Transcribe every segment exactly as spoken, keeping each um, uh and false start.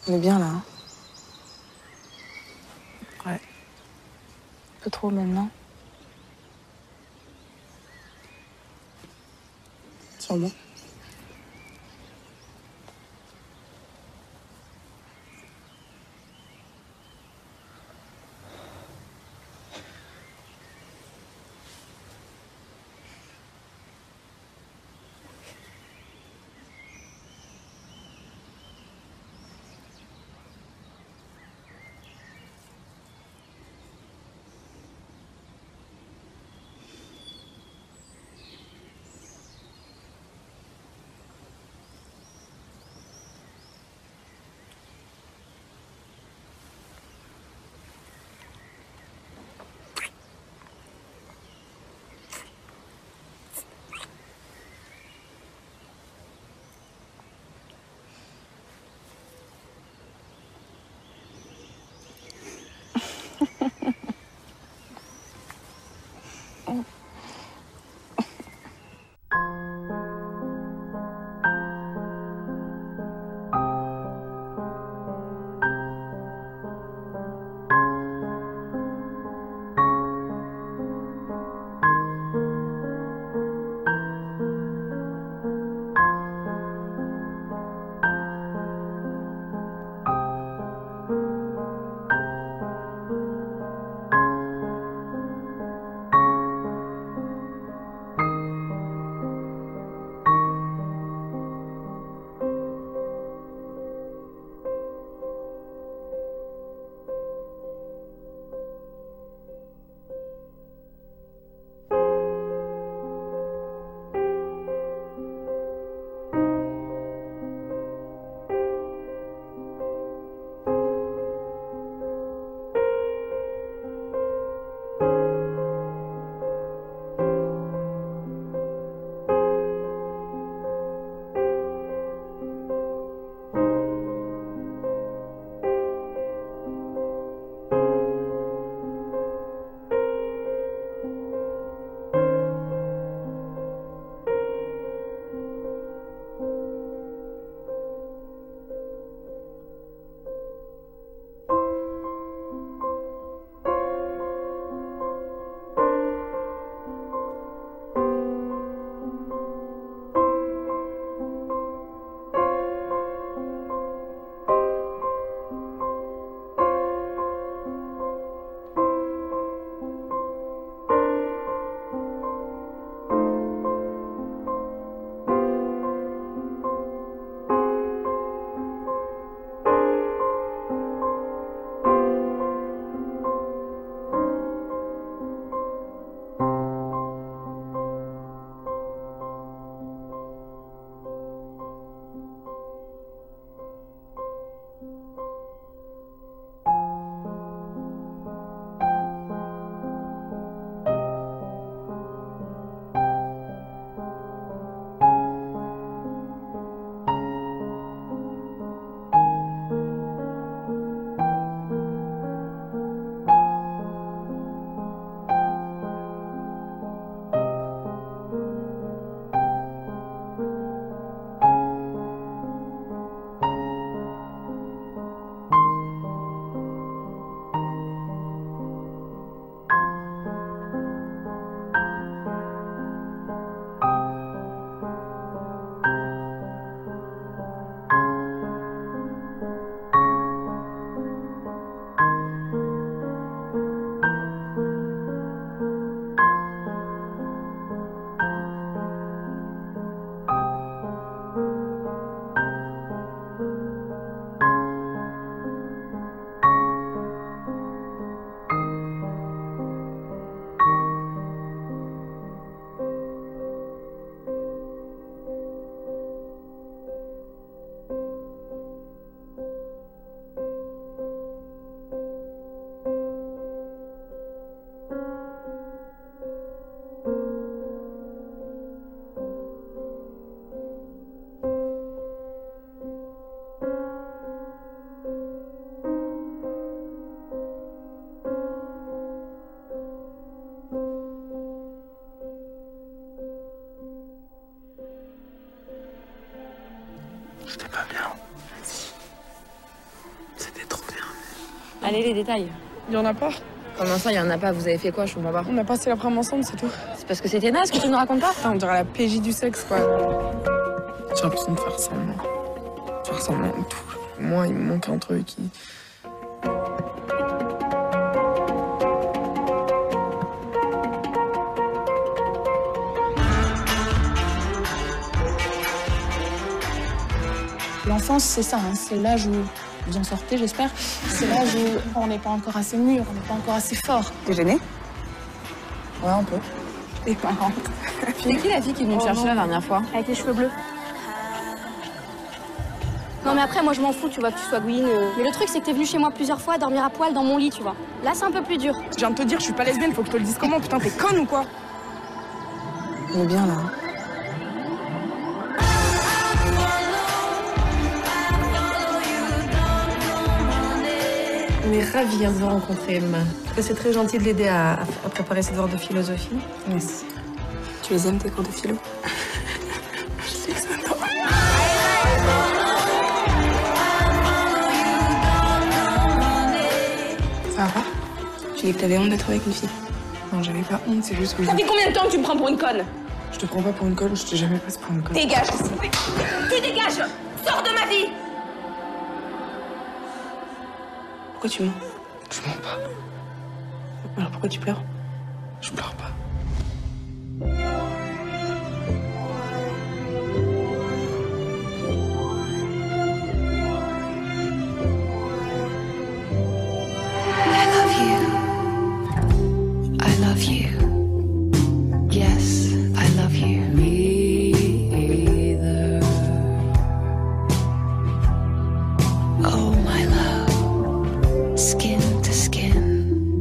On est bien là, hein? Ouais. Un peu trop maintenant. Sûrement. Allez, les détails. Il y en a pas. Comment ça, il y en a pas? Vous avez fait quoi? Je comprends pas. On a passé l'après-midi ensemble, c'est tout. C'est parce que c'était naze que tu ne racontes pas? Putain, on dirait la P J du sexe, quoi. J'ai l'impression de faire semblant. Faire semblant de tout. Moi, il me manque un truc qui... L'enfance, c'est ça, hein. C'est l'âge où vous en sortez, j'espère. C'est l'âge où on n'est pas encore assez mûr, on n'est pas encore assez fort. T'es gênée? Ouais, un peu. T'es marrante. C'est qui la fille qui est venue me Oh chercher non. la dernière fois? Avec les cheveux bleus. Non mais après moi je m'en fous tu vois que tu sois Gwyn. euh. Mais le truc c'est que t'es venu chez moi plusieurs fois dormir à poil dans mon lit tu vois. Là c'est un peu plus dur. Je viens de te dire, je suis pas lesbienne, faut que je te le dise comment? Putain, t'es conne ou quoi? On est bien là. On est ravis de vous rencontrer, Emma. C'est très gentil de l'aider à, à préparer ses devoirs de philosophie. Merci. Tu les aimes, tes cours de philo? Je les adore. Ça va pas? Tu dis que t'avais honte d'être avec une fille. Non, j'avais pas honte, c'est juste que je... Ça fait combien de temps que tu me prends pour une conne? Je te prends pas pour une conne, je t'ai jamais prise pour une conne. Dégage ici. Tu dégages. Sors de ma vie. Pourquoi tu mens? Je mens pas. Alors pourquoi tu pleures? Je pleure pas. I love you. I love you. Yes, I love you. Me either. Oh, my love, skin to skin,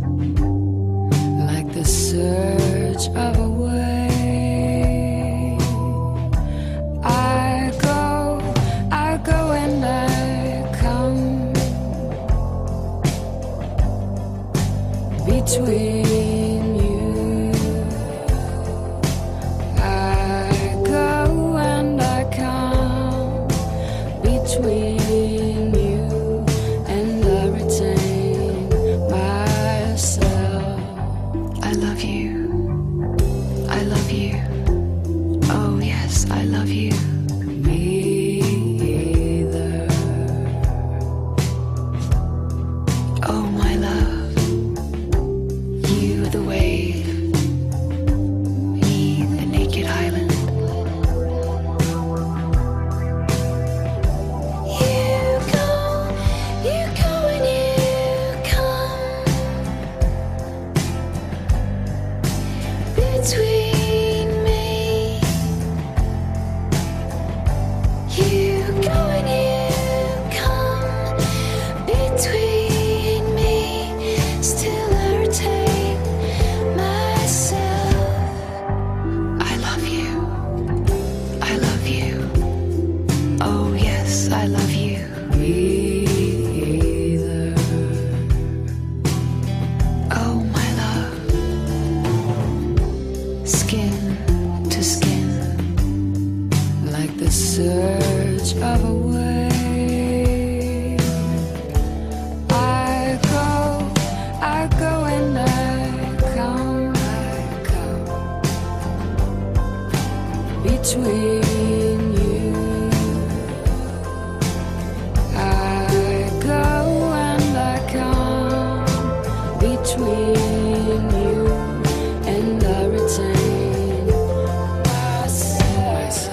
like the surge of a wave. I go, I go and I come between you. I go and I come between you, and I retain myself. I love you. I love you. Oh yes, I love you. Me either. Oh my love, you the wave, me the naked island. You go, you go and you come between me. You go and you come between me. Still I retain myself. I love you. I love you. Oh yes, I love you. Me either. Oh my love, skin to skin, like the surge of a wave. I go, I go and I come, I come between you. I go and I come between you, and I retain myself.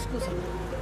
Scusa.